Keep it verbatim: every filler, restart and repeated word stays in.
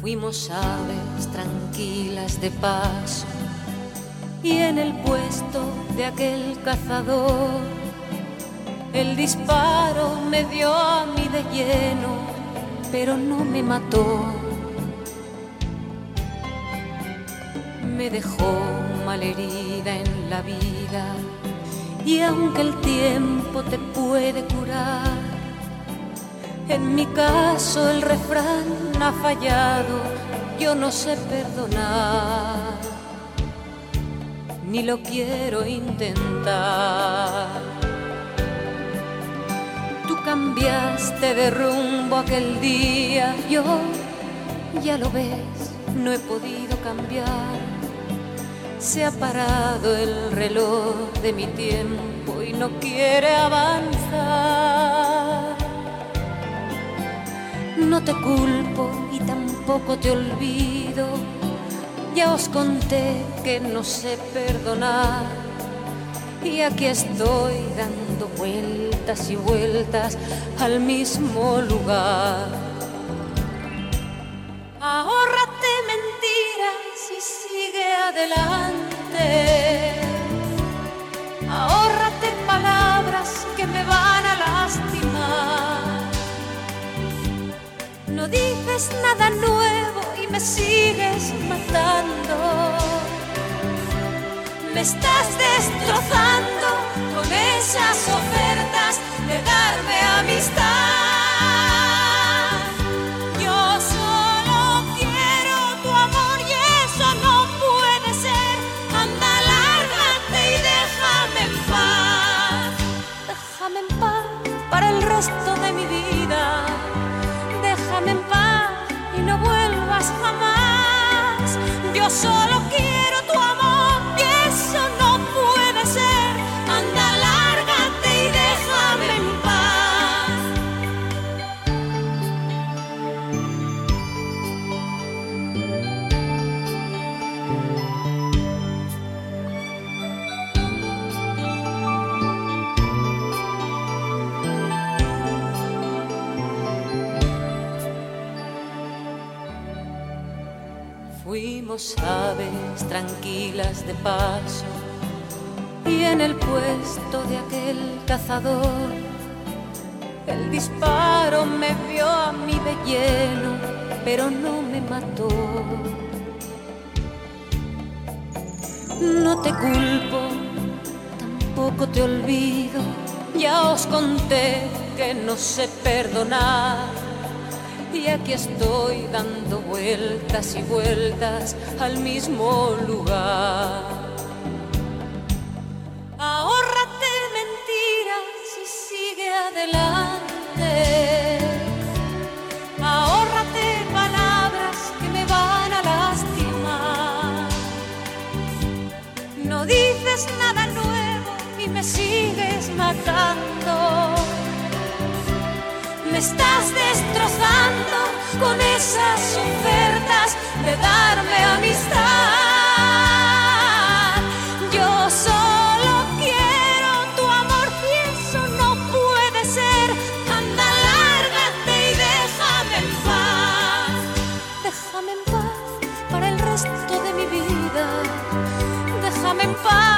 Fuimos aves tranquilas de paso y en el puesto de aquel cazador el disparo me dio a mí de lleno, pero no me mató. Me dejó malherida en la vida y aunque el tiempo te puede curar, en mi caso el refrán ha fallado, yo no sé perdonar, ni lo quiero intentar. Tú cambiaste de rumbo aquel día, yo ya lo ves, no he podido cambiar. Se ha parado el reloj de mi tiempo y no quiere avanzar. No te culpo y tampoco te olvido, ya os conté que no sé perdonar. Y aquí estoy dando vueltas y vueltas al mismo lugar. Ahórrate mentiras y sigue adelante. Ahórrate palabras que me van a lastimar. No dices nada nuevo y me sigues matando. Me estás destrozando con esas ofertas de darme amistad. Yo solo quiero tu amor y eso no puede ser. Anda, lárgate y déjame en paz. Déjame en paz para el resto de mi vida. Déjame en paz y no vuelvas jamás. Yo solo quiero tu amor y eso no puede ser. Anda, lárgate y déjame en paz. Fuimos aves tranquilas de paso y en el puesto de aquel cazador el disparo me vio a mí de lleno, pero no me mató. No te culpo, tampoco te olvido, ya os conté que no sé perdonar. Y aquí estoy dando vueltas y vueltas al mismo lugar. Ahórrate mentiras y sigue adelante. Ahórrate palabras que me van a lastimar. No dices nada nuevo y me sigues matando. Me estás destrozando con esas ofertas de darme amistad. Yo solo quiero tu amor y eso no puede ser. Anda, lárgate y déjame en paz. Déjame en paz para el resto de mi vida. Déjame en paz.